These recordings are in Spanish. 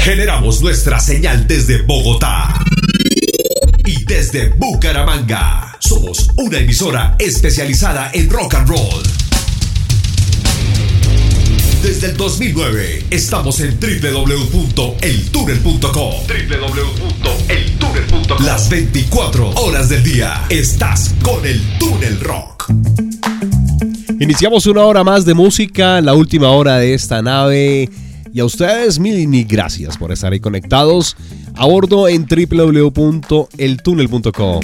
Generamos nuestra señal desde Bogotá y desde Bucaramanga. Somos una emisora especializada en rock and roll. Desde el 2009 estamos en www.eltunnel.com. www.eltunnel.com. Las 24 horas del día estás con el Túnel Rock. Iniciamos una hora más de música, la última hora de esta nave. Y a ustedes mil gracias por estar ahí conectados a bordo en www.eltunnel.com.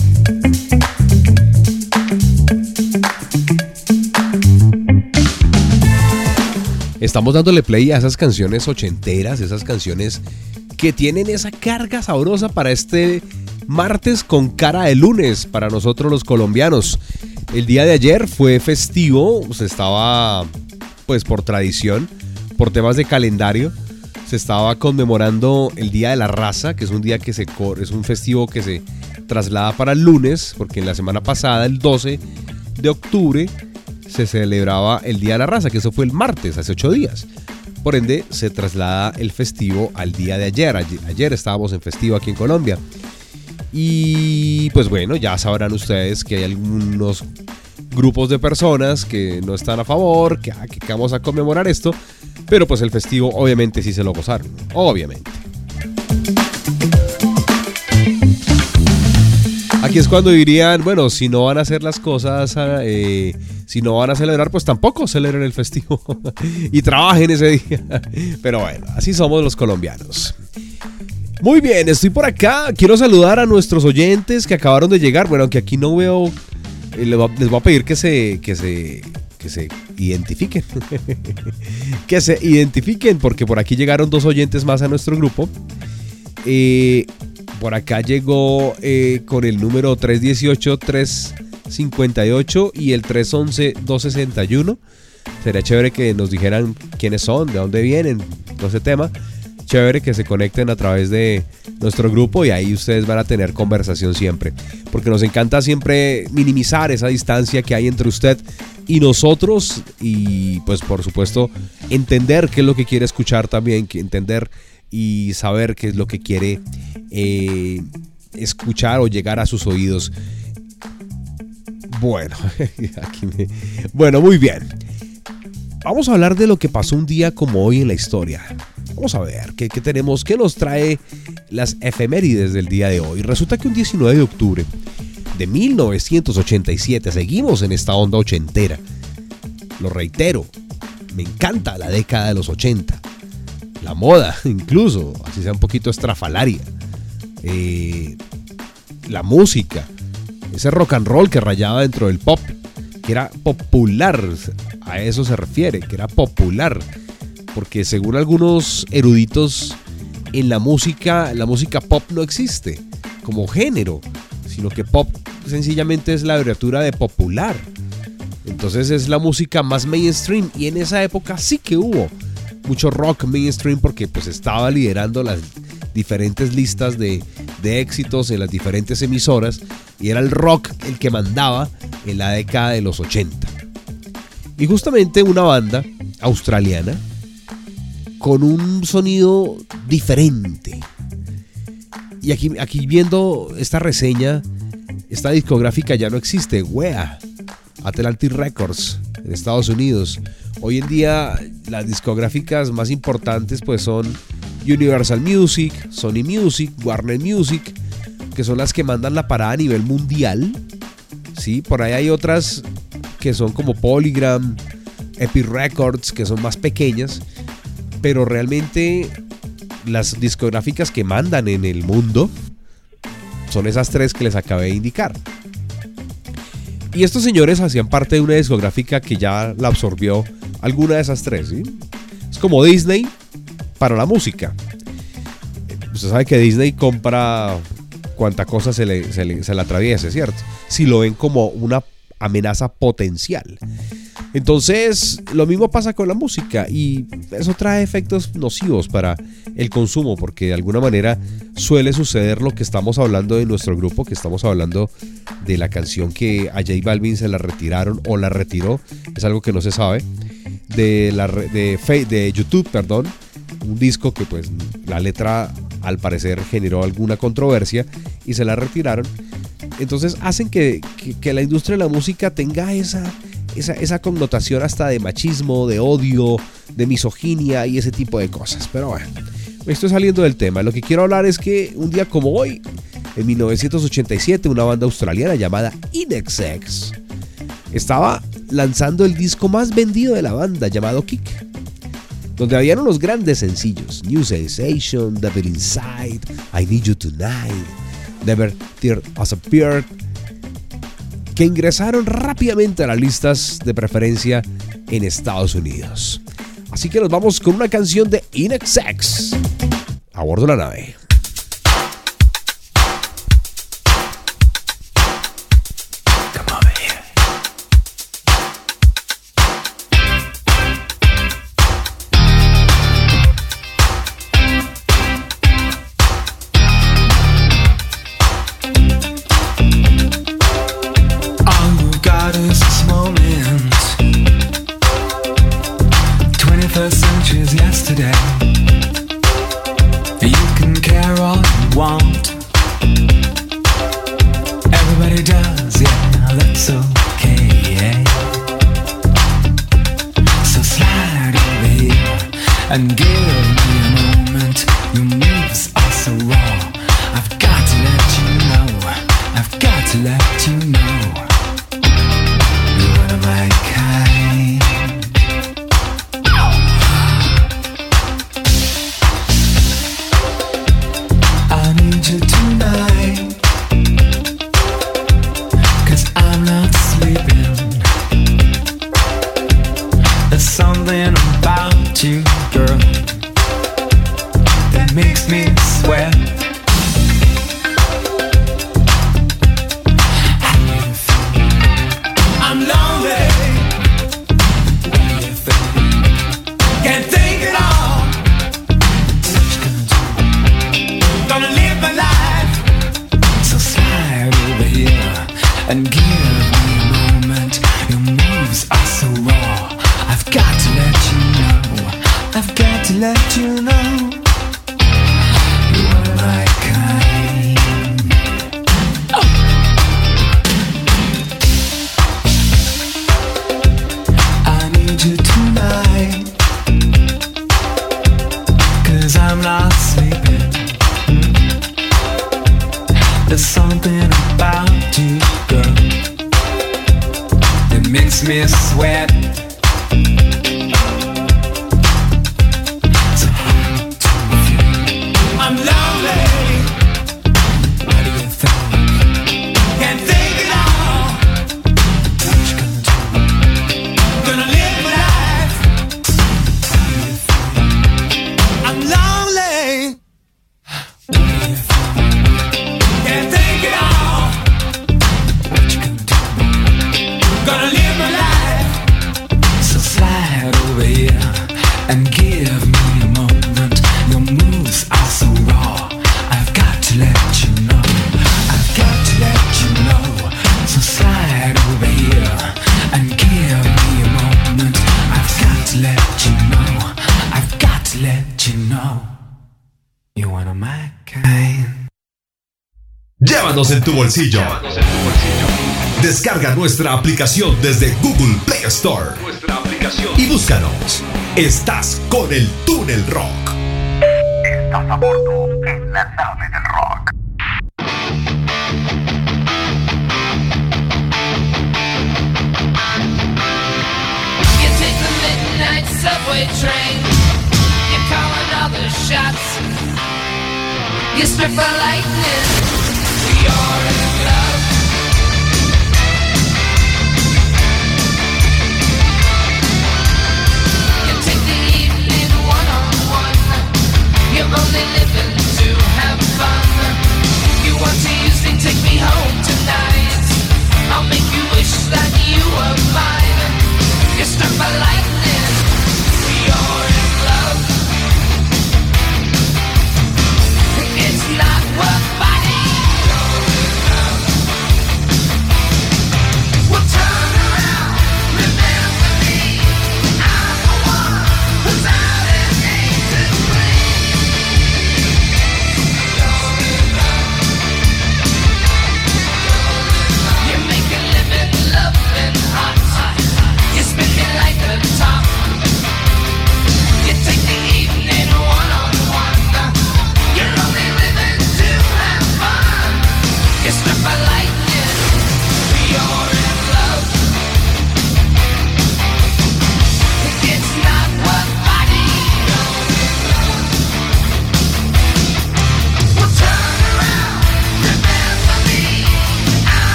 Estamos dándole play a esas canciones ochenteras, esas canciones que tienen esa carga sabrosa para este martes con cara de lunes para nosotros los colombianos. El día de ayer fue festivo, se estaba, pues por tradición, por temas de calendario, se estaba conmemorando el Día de la Raza, que es un día que es un festivo que se traslada para el lunes, porque en la semana pasada, el 12 de octubre, se celebraba el Día de la Raza, que eso fue el martes, hace 8 días. Por ende, se traslada el festivo al día de ayer. Ayer estábamos en festivo aquí en Colombia. Y pues bueno, ya sabrán ustedes que hay algunos grupos de personas que no están a favor, que vamos a conmemorar esto, pero pues el festivo obviamente sí se lo gozaron, obviamente. Aquí es cuando dirían, bueno, si no van a hacer las cosas, si no van a celebrar, pues tampoco celebren el festivo y trabajen ese día. Pero bueno, así somos los colombianos. Muy bien, estoy por acá. Quiero saludar a nuestros oyentes que acabaron de llegar. Bueno, aunque aquí no veo, les voy a pedir que se identifiquen. Que se identifiquen, porque por aquí llegaron 2 oyentes más a nuestro grupo. Por acá llegó con el número 318-358 y el 311-261. Sería chévere que nos dijeran quiénes son, de dónde vienen, todo ese tema. Chévere que se conecten a través de nuestro grupo y ahí ustedes van a tener conversación siempre. Porque nos encanta siempre minimizar esa distancia que hay entre usted y nosotros. Y pues por supuesto entender qué es lo que quiere escuchar también, entender y saber qué es lo que quiere escuchar o llegar a sus oídos. Bueno, bueno, muy bien. Vamos a hablar de lo que pasó un día como hoy en la historia. Vamos a ver qué tenemos, qué nos trae las efemérides del día de hoy. Resulta que un 19 de octubre de 1987, seguimos en esta onda ochentera. Lo reitero, me encanta la década de los 80. La moda, incluso, así sea un poquito estrafalaria. La música, ese rock and roll que rayaba dentro del pop, que era popular, a eso se refiere, que era popular. Porque según algunos eruditos, en la música pop no existe como género, sino que pop sencillamente es la abreviatura de popular. Entonces es la música más mainstream, y en esa época sí que hubo mucho rock mainstream porque pues estaba liderando las diferentes listas de éxitos en las diferentes emisoras, y era el rock el que mandaba en la década de los 80. Y justamente una banda australiana con un sonido diferente. Y aquí viendo esta reseña, esta discográfica ya no existe, Wea, Atlantic Records en Estados Unidos. Hoy en día las discográficas más importantes pues son Universal Music, Sony Music, Warner Music, que son las que mandan la parada a nivel mundial. Sí, por ahí hay otras que son como Polygram, Epic Records, que son más pequeñas. Pero realmente las discográficas que mandan en el mundo son esas 3 que les acabé de indicar. Y estos señores hacían parte de una discográfica que ya la absorbió alguna de esas 3, ¿sí? Es como Disney para la música. Usted sabe que Disney compra cuanta cosa se le atraviese, ¿cierto? Si lo ven como una amenaza potencial. Entonces, lo mismo pasa con la música, y eso trae efectos nocivos para el consumo, porque de alguna manera suele suceder lo que estamos hablando en nuestro grupo, que estamos hablando de la canción que a J Balvin se la retiraron o la retiró, es algo que no se sabe, de YouTube, perdón, un disco que pues la letra al parecer generó alguna controversia y se la retiraron. Entonces hacen que la industria de la música tenga esa connotación hasta de machismo, de odio, de misoginia y ese tipo de cosas. Pero bueno, me estoy saliendo del tema. Lo que quiero hablar es que un día como hoy, en 1987, una banda australiana llamada INXS estaba lanzando el disco más vendido de la banda, llamado Kick, donde habían unos grandes sencillos: New Sensation, Devil Inside, I Need You Tonight, Never Tear Us Apart, que ingresaron rápidamente a las listas de preferencia en Estados Unidos. Así que nos vamos con una canción de INXS, A Bordo de la Nave. Yesterday, you can care all you want. Everybody does, yeah, that's okay. So slide over here and give me a moment. Your moves are so raw. I've got to let you know. I've got to let you know. You're one of my kind. Tonight, 'cause I'm not sleeping. There's something about you, girl, that makes me sweat. How do you feel? I'm lonely. What do you think? Can't think at all. What you gonna do? Gonna live my life. So slide over here and give me a moment. Your moves are so raw. I've got to let you know. I've got to let you know. You are my kind. Oh. I need you tonight, 'cause I'm not sleeping. There's something about you, girl, that makes me sweat. So how do you feel? I'm lonely. What do you think? Can't think at all. What you gonna do? Gonna live my life. How do you feel? I'm lonely. What do you feel? Can't think it all. What you gonna do? Gonna live my life. So slide over here and give me a moment. Your moves are so raw. I've got to let you know. I've got to let you know. So slide over here and give me a moment. I've got to let you know. I've got to let you know. You're one of my kind. Llévanos en tu bolsillo. Descarga nuestra aplicación desde Google Play Store y búscanos. Estás con el Túnel Rock. Estás a bordo en la nave del rock. You take the midnight subway train. You call another shots. You strip for lightning. You're in love. You take the evening one-on-one. You're only living to have fun. You want to use me, take me home tonight. I'll make you wish that you were mine. You're struck by lightning. You're in love. It's not worth fighting. You're in love.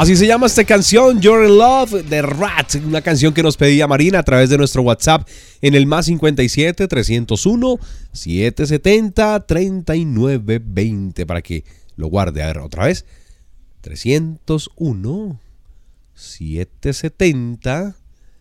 Así se llama esta canción, You're in Love, de Rat, una canción que nos pedía Marina a través de nuestro WhatsApp en el más 57 301 770 3920 para que lo guarde. A ver, otra vez, 301 770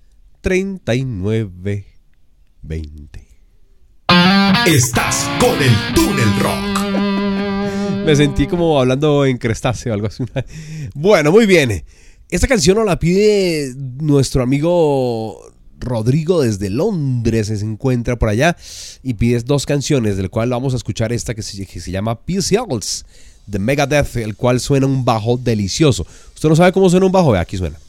3920. Estás con el Túnel Rock. Me sentí como hablando en crustáceo o algo así. Bueno, muy bien. Esta canción nos la pide nuestro amigo Rodrigo desde Londres. Se encuentra por allá y pide dos canciones, del cual vamos a escuchar esta que se llama Pistols de Megadeth, el cual suena un bajo delicioso. ¿Usted no sabe cómo suena un bajo? Ve, aquí suena.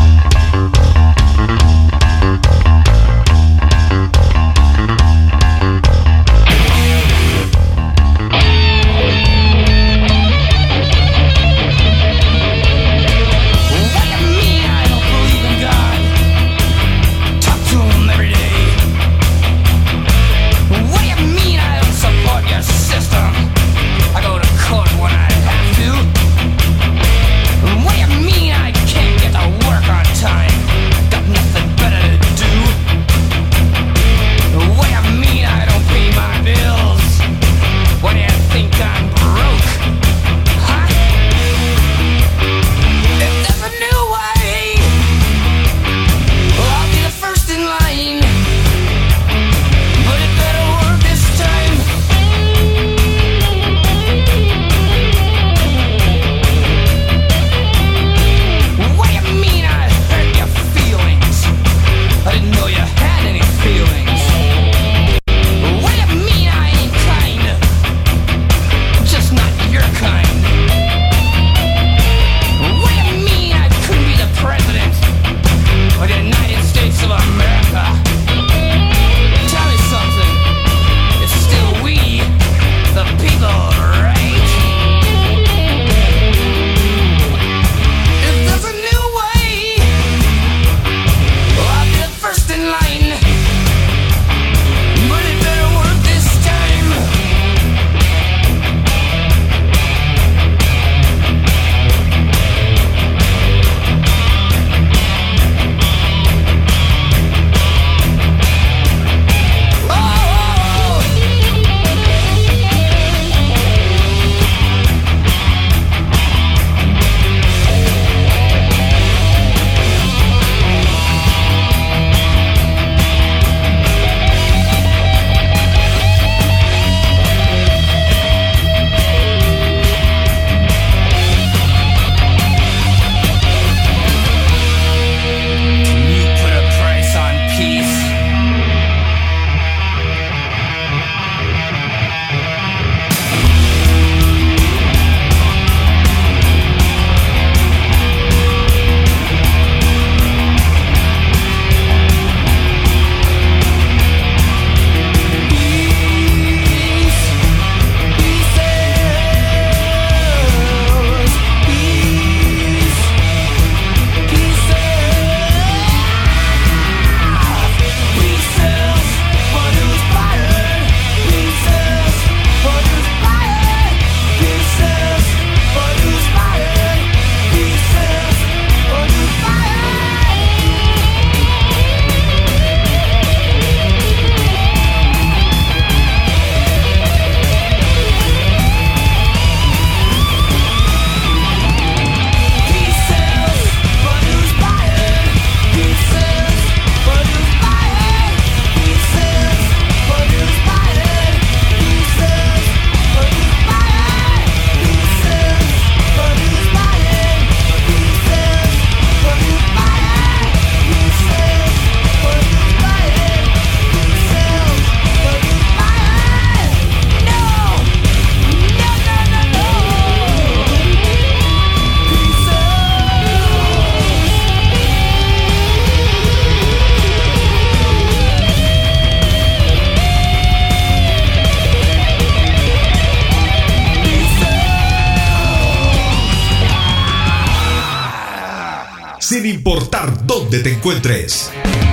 sin importar dónde te encuentres.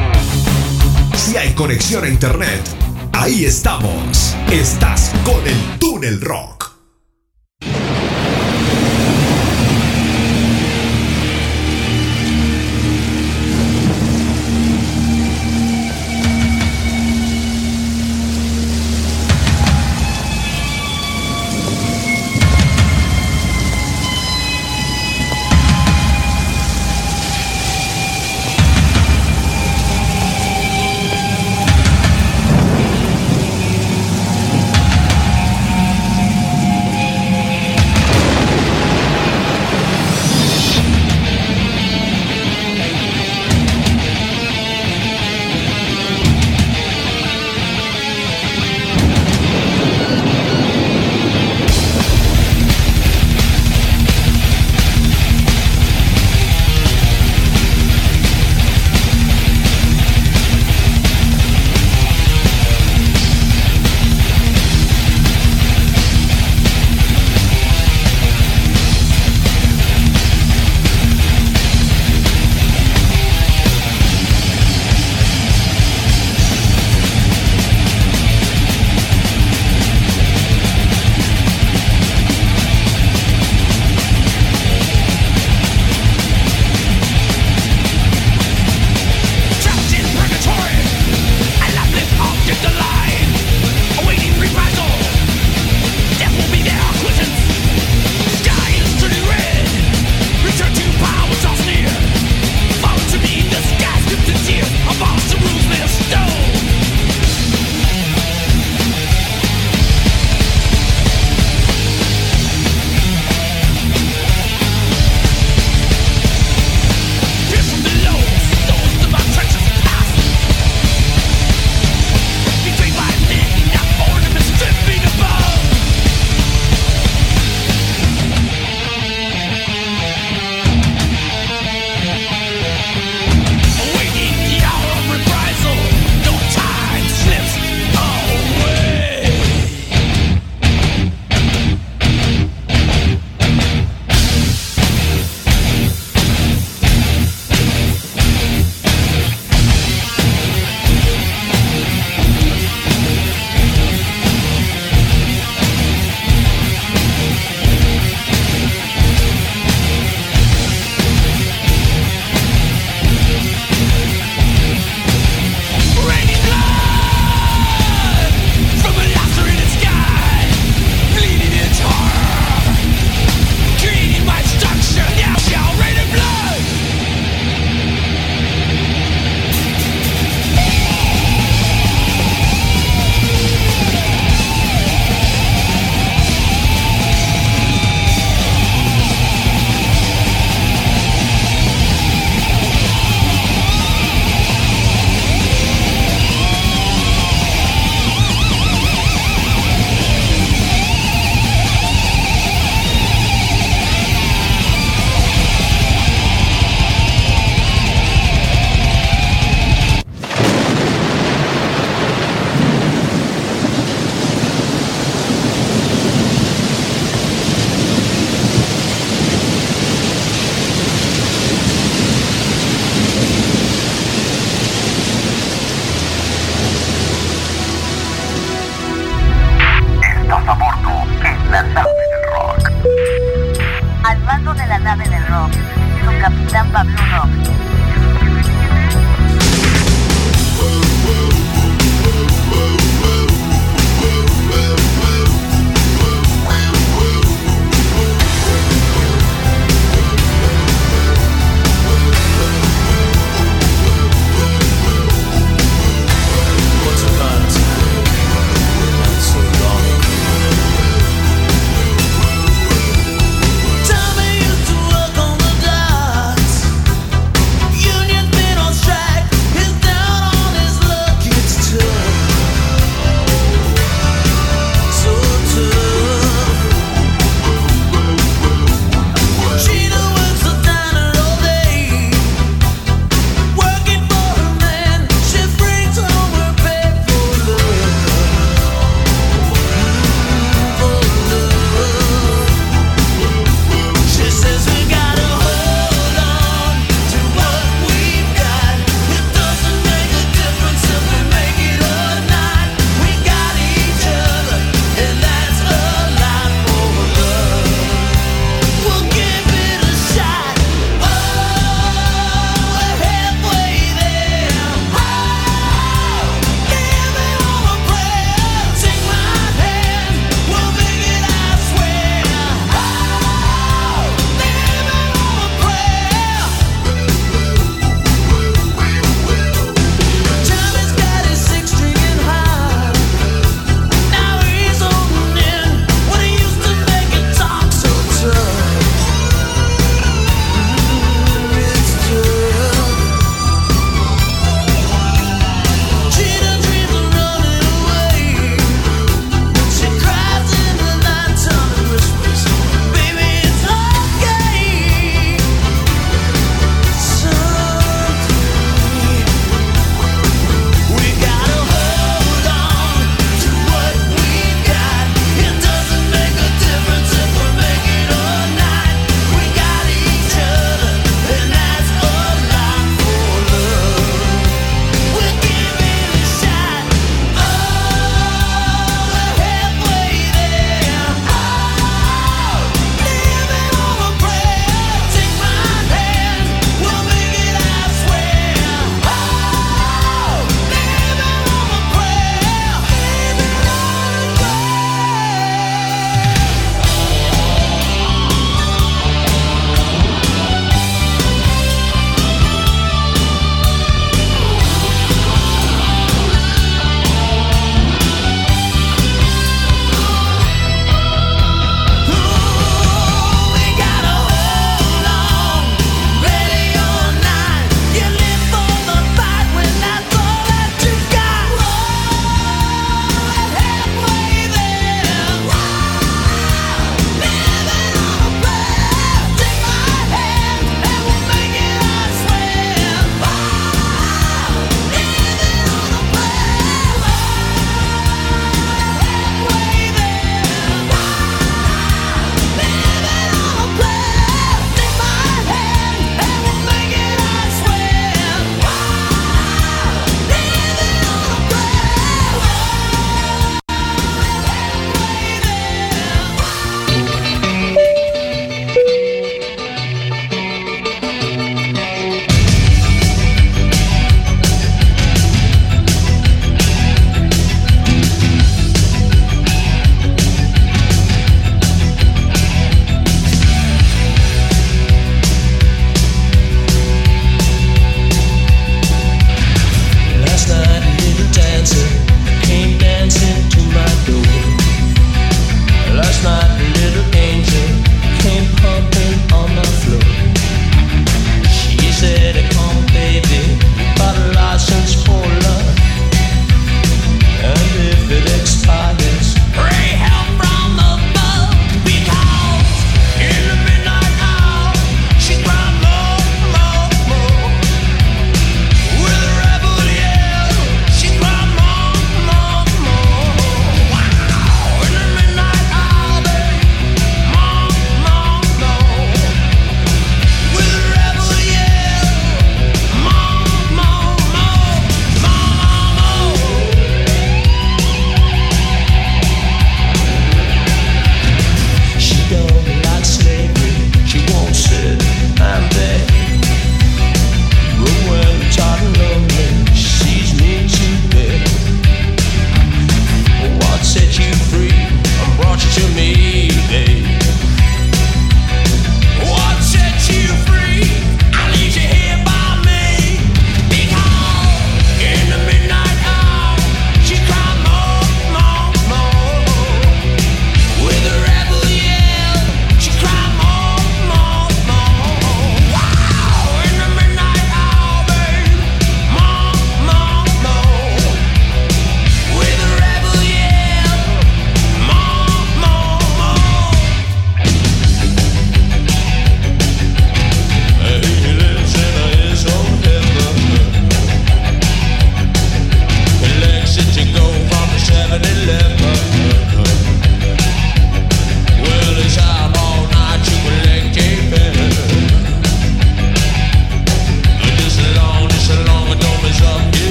Si hay conexión a internet, ahí estamos. Estás con el Túnel Rock.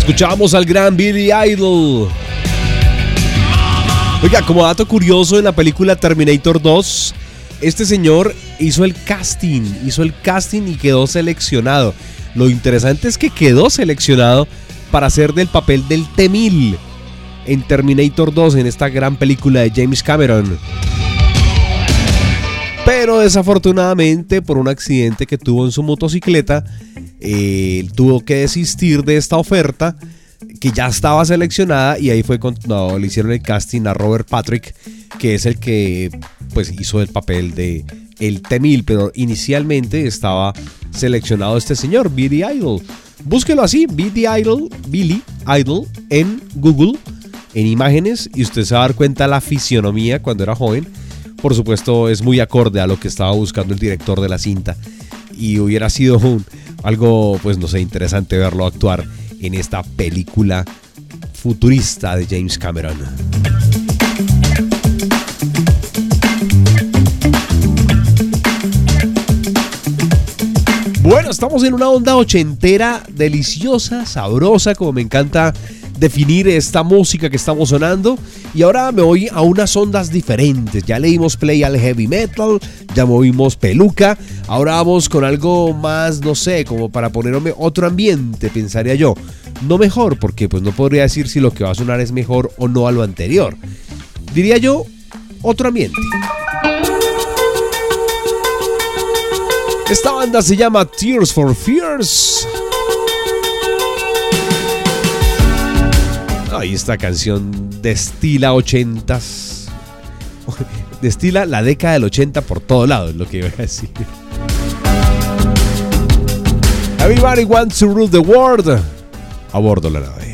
Escuchábamos al gran Billy Idol. Oiga, como dato curioso, en la película Terminator 2, este señor hizo el casting y quedó seleccionado. Lo interesante es que quedó seleccionado para hacer del papel del T-1000 en Terminator 2, en esta gran película de James Cameron. Pero desafortunadamente, por un accidente que tuvo en su motocicleta, tuvo que desistir de esta oferta que ya estaba seleccionada, y ahí fue cuando le hicieron el casting a Robert Patrick, que es el que pues hizo el papel de el T-1000, pero inicialmente estaba seleccionado este señor, Billy Idol. Búsquelo así, Billy Idol en Google, en imágenes, y usted se va a dar cuenta la fisionomía cuando era joven. Por supuesto, es muy acorde a lo que estaba buscando el director de la cinta, y hubiera sido algo, pues no sé, interesante verlo actuar en esta película futurista de James Cameron. Bueno, estamos en una onda ochentera, deliciosa, sabrosa, como me encanta definir esta música que estamos sonando. Y ahora me voy a unas ondas diferentes. Ya le dimos play al heavy metal, ya movimos peluca. Ahora vamos con algo más, no sé, como para ponerme otro ambiente, pensaría yo. No mejor, porque pues no podría decir si lo que va a sonar es mejor o no a lo anterior. Diría yo, otro ambiente. Esta banda se llama Tears for Fears. Ay, esta canción destila 80s. Destila la década del 80 por todo lado, es lo que iba a decir. Everybody wants to rule the world. A bordo la nave.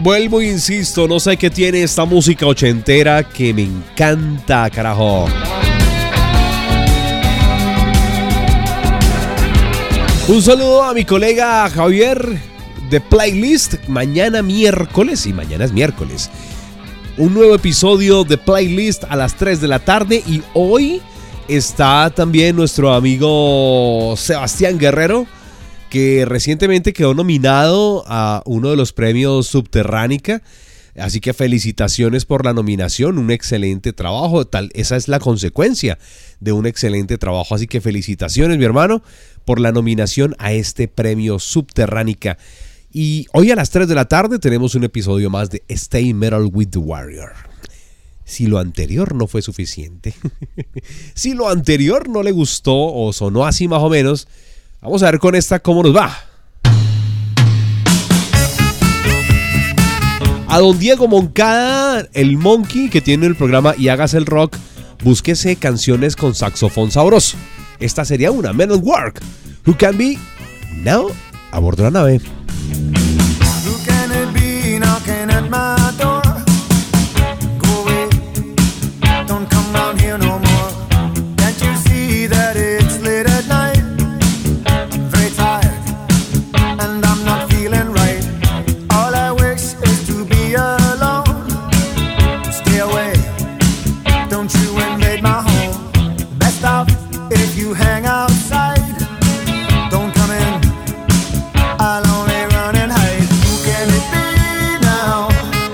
Vuelvo e insisto, no sé qué tiene esta música ochentera que me encanta, carajo. Un saludo a mi colega Javier de Playlist. Mañana miércoles, y mañana es miércoles, un nuevo episodio de Playlist a las 3 de la tarde. Y hoy está también nuestro amigo Sebastián Guerrero, que recientemente quedó nominado a uno de los premios Subterránica. Así que felicitaciones por la nominación, un excelente trabajo. Esa es la consecuencia de un excelente trabajo. Así que felicitaciones, mi hermano, por la nominación a este premio Subterránica. Y hoy a las 3 de la tarde tenemos un episodio más de Stay Metal with the Warrior. Si lo anterior no fue suficiente, si lo anterior no le gustó o sonó así más o menos, vamos a ver con esta cómo nos va. A don Diego Moncada, el Monkey, que tiene el programa Y Hágase el Rock, búsquese canciones con saxofón sabroso. Esta sería una, Men at Work, Who Can Be Now, a bordo de la nave. Who can it be knocking at my door? Go away, don't come round here no more. Can't you see that it's late at night? I'm very tired, and I'm not feeling right. All I wish is to be alone. Stay away, don't you invade my home. Best off if you hang outside. Don't come in, I'll only run and hide. Who can it be now?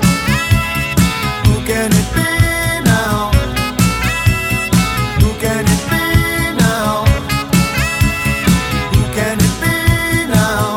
Who can it be now? Who can it be now? Who can it be now?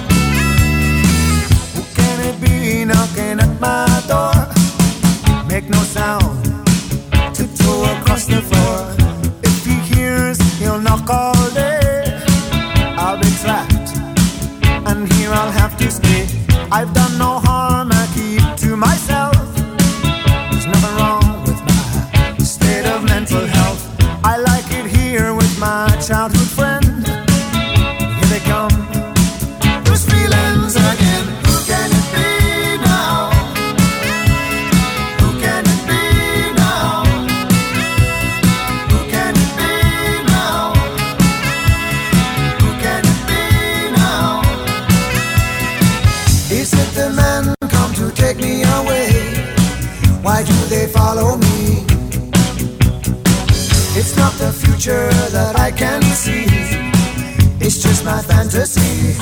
Who can it be knocking at my door? Make no sound, tiptoe across the floor. If he hears, he'll knock all day. I'll be trapped, and here I'll have to stay. I've done no harm, I keep to myself. There's nothing wrong with my state of mental health. I like it here with my childhood friend. Here they come, those feelings again. Who can it be now? Who can it be now? Who can it be now? Who can it be now? Is it the men come to take me away? Why do they follow me? It's not the future that I can see. It's just my fantasy.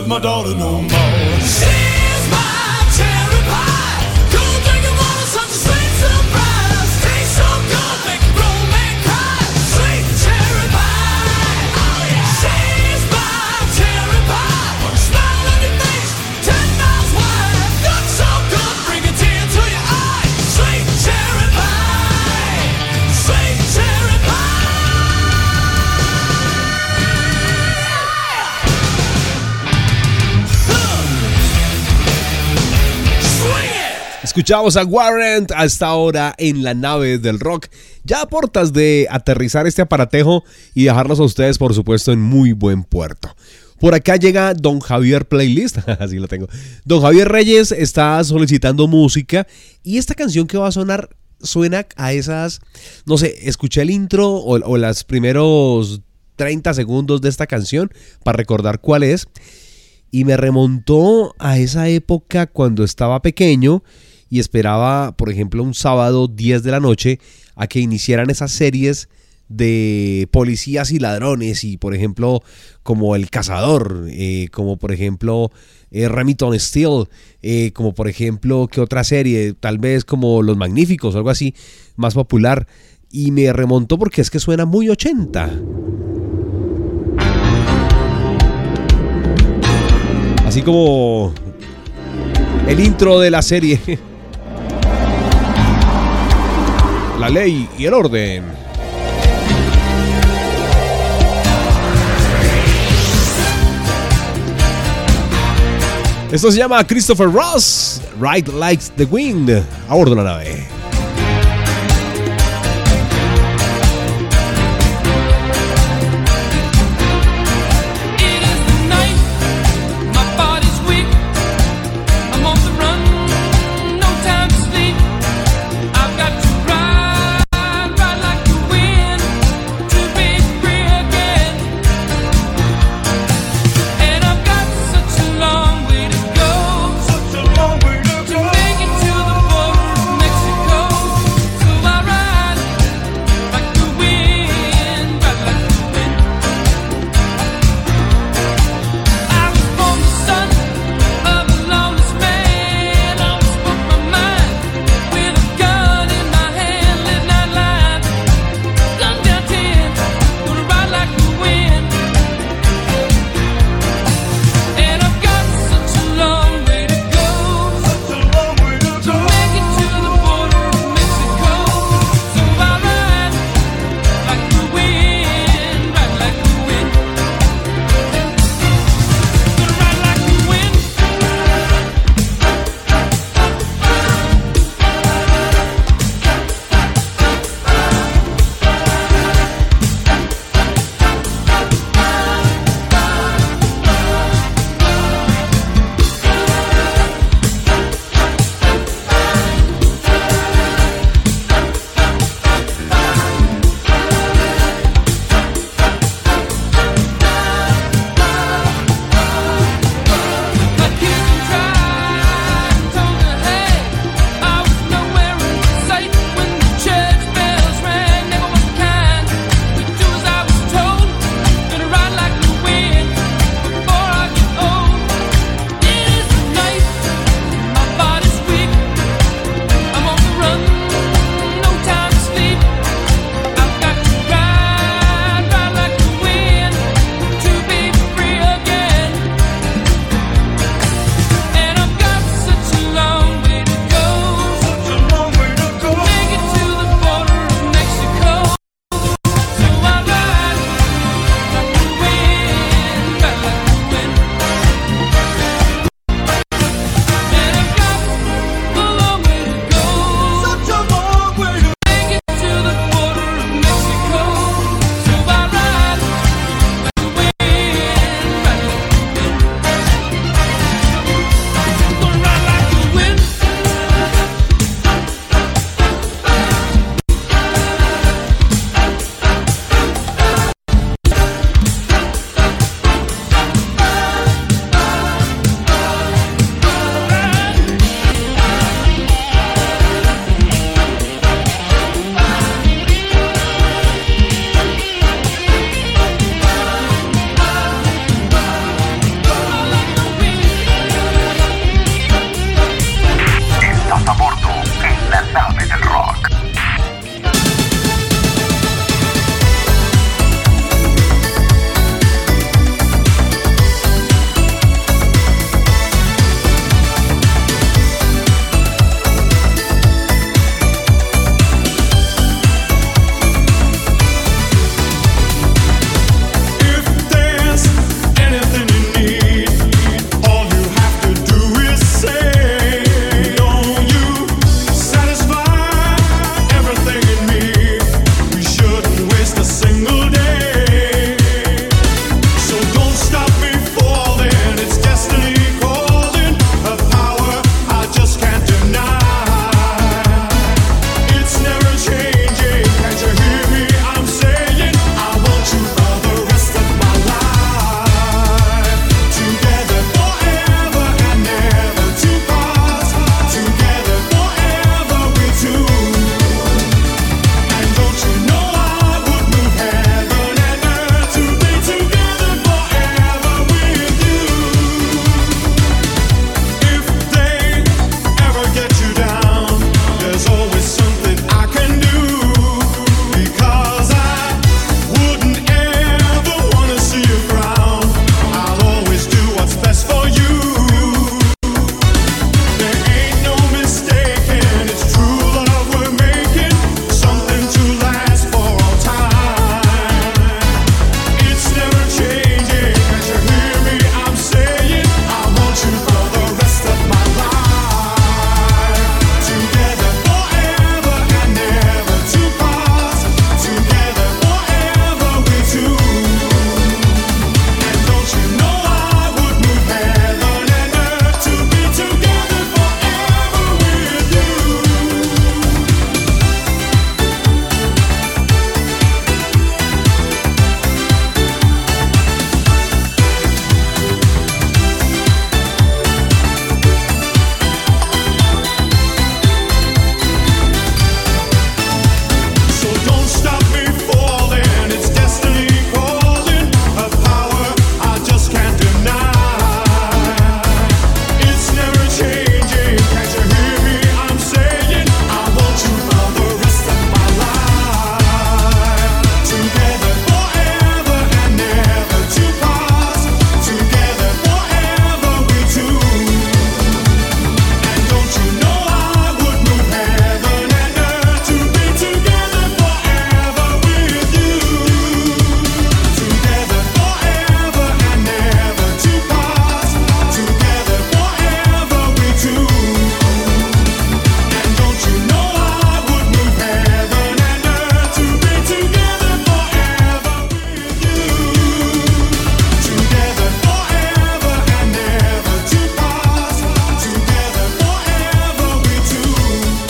love my daughter no more. She's my cherry pie, cool drinking water, such a sweet surprise. Tastes so good, make a grown man cry. Sweet cherry pie, oh yeah. She's my cherry pie, smile on your face, 10 miles wide. Looks so good, bring a tear to your eye. Sweet cherry pie, sweet cherry pie. Escuchamos a Warrant a esta hora en la nave del rock. Ya a portas de aterrizar este aparatejo y dejarlos a ustedes, por supuesto, en muy buen puerto. Por acá llega Don Javier Playlist, así lo tengo. Don Javier Reyes está solicitando música y esta canción que va a sonar suena a esas, no sé, escuché el intro o los primeros 30 segundos de esta canción para recordar cuál es y me remontó a esa época cuando estaba pequeño y esperaba, por ejemplo, un sábado 10 de la noche a que iniciaran esas series de policías y ladrones y, por ejemplo, como El Cazador, como por ejemplo Remington Steele, como por ejemplo, ¿qué otra serie? Tal vez como Los Magníficos o algo así, más popular. Y me remontó porque es que suena muy 80. Así como el intro de la serie La Ley y el Orden. Esto se llama Christopher Ross, Ride Like the Wind, a bordo de la nave. Long way to go to make it to the border of Mexico.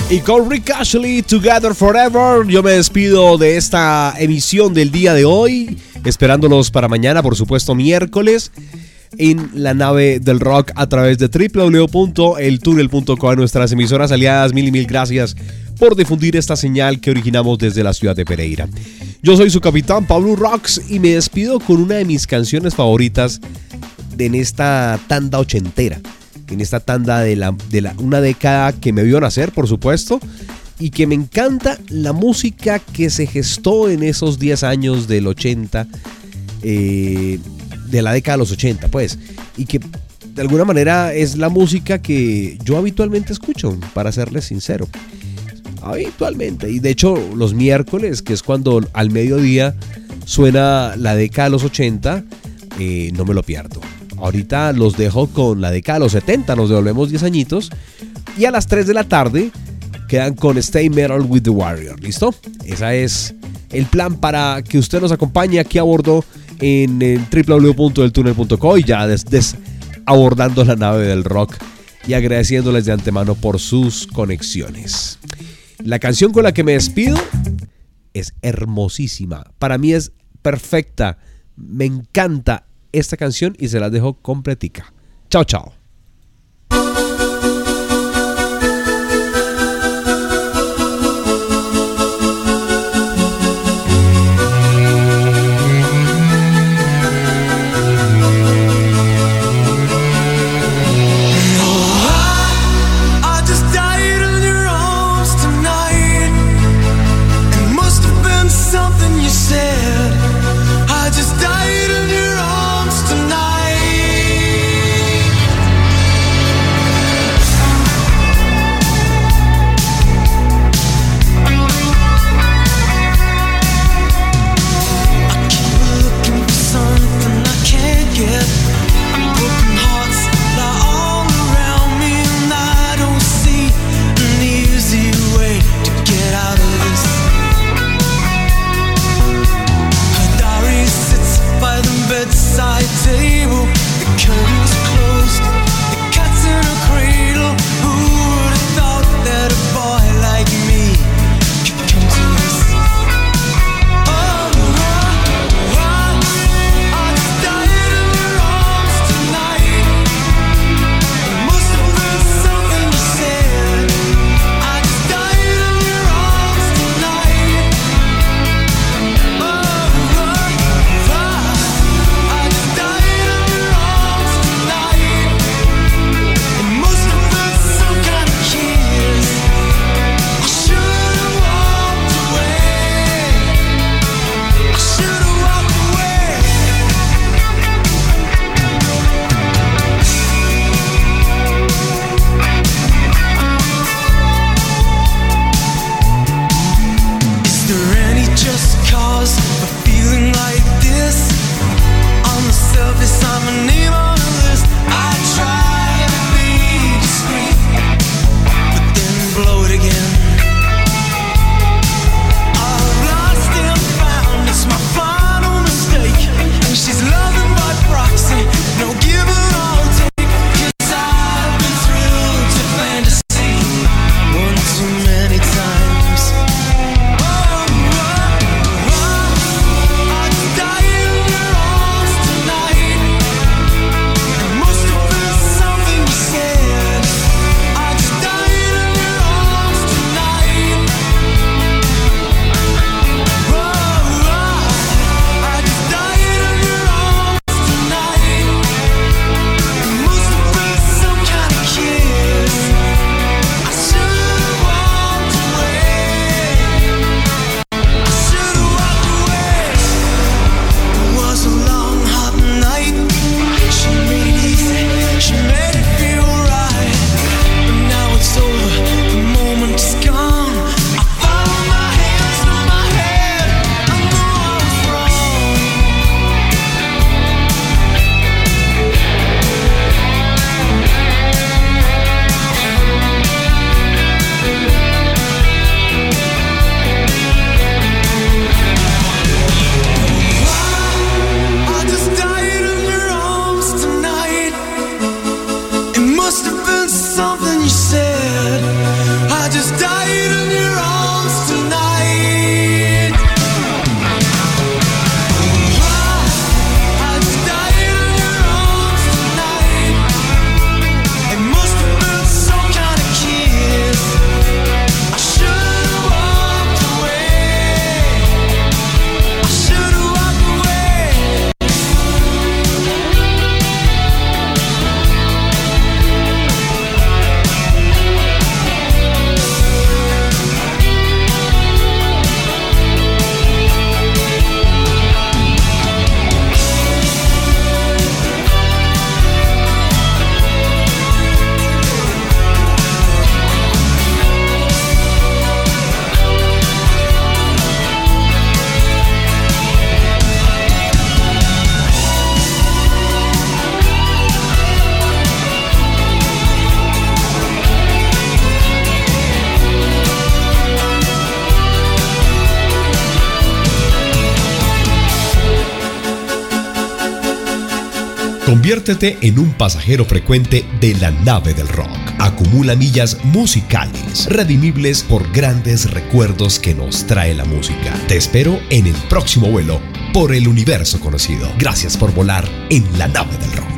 Y con Rick Ashley, Together Forever, yo me despido de esta emisión del día de hoy, esperándolos para mañana, por supuesto miércoles, en la nave del rock a través de www.eltunel.co, nuestras emisoras aliadas. Mil y mil gracias por difundir esta señal que originamos desde la ciudad de Pereira. Yo soy su capitán, Pablo Rocks, y me despido con una de mis canciones favoritas en esta tanda ochentera. En esta tanda de una década que me vio nacer, por supuesto, y que me encanta la música que se gestó en esos 10 años del 80, de la década de los 80, pues, y que de alguna manera es la música que yo habitualmente escucho, para serles sincero. Habitualmente, y de hecho los miércoles, que es cuando al mediodía suena la década de los 80, no me lo pierdo. Ahorita los dejo con la década de los 70, nos devolvemos 10 añitos. Y a las 3 de la tarde quedan con Stay Metal with the Warrior. ¿Listo? Ese es el plan para que usted nos acompañe aquí a bordo en www.eltunel.co y ya abordando la nave del rock y agradeciéndoles de antemano por sus conexiones. La canción con la que me despido es hermosísima. Para mí es perfecta. Me encanta esta canción y se las dejo completica. Chao, chao. Conviértete en un pasajero frecuente de la nave del rock. Acumula millas musicales, redimibles por grandes recuerdos que nos trae la música. Te espero en el próximo vuelo por el universo conocido. Gracias por volar en la nave del rock.